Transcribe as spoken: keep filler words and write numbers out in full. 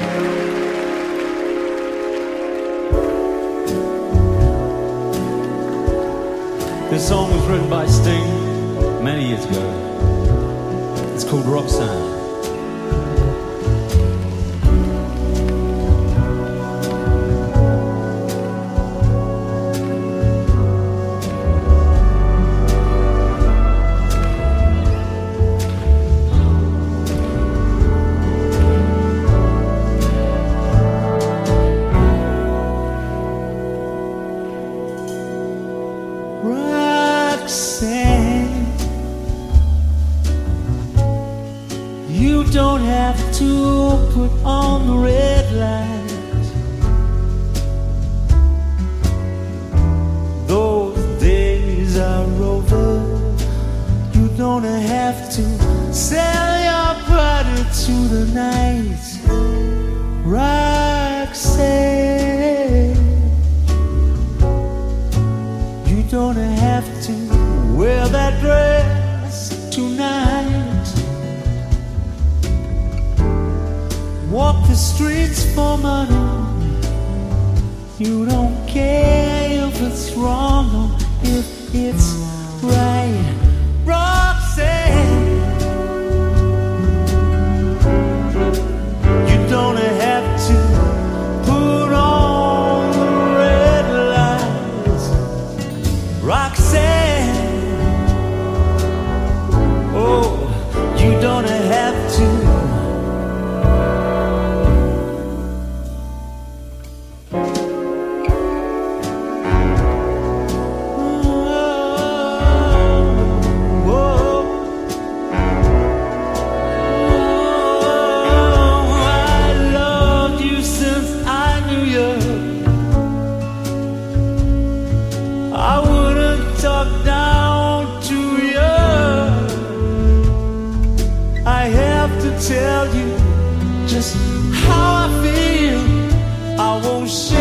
This song was written by Sting many years ago. It's called Roxanne. Roxanne, you don't have to put on the red light. Those days are over. You don't have to sell your body to the night. Roxanne, you don't have to wear that dress tonight. Walk the streets for money. You don't care if it's wrong or if it's right. Roxanne, you don't have to put on the red lights. Roxanne, oh, you don't have to. I wouldn't talk down to you. I have to tell you just how I feel. I won't share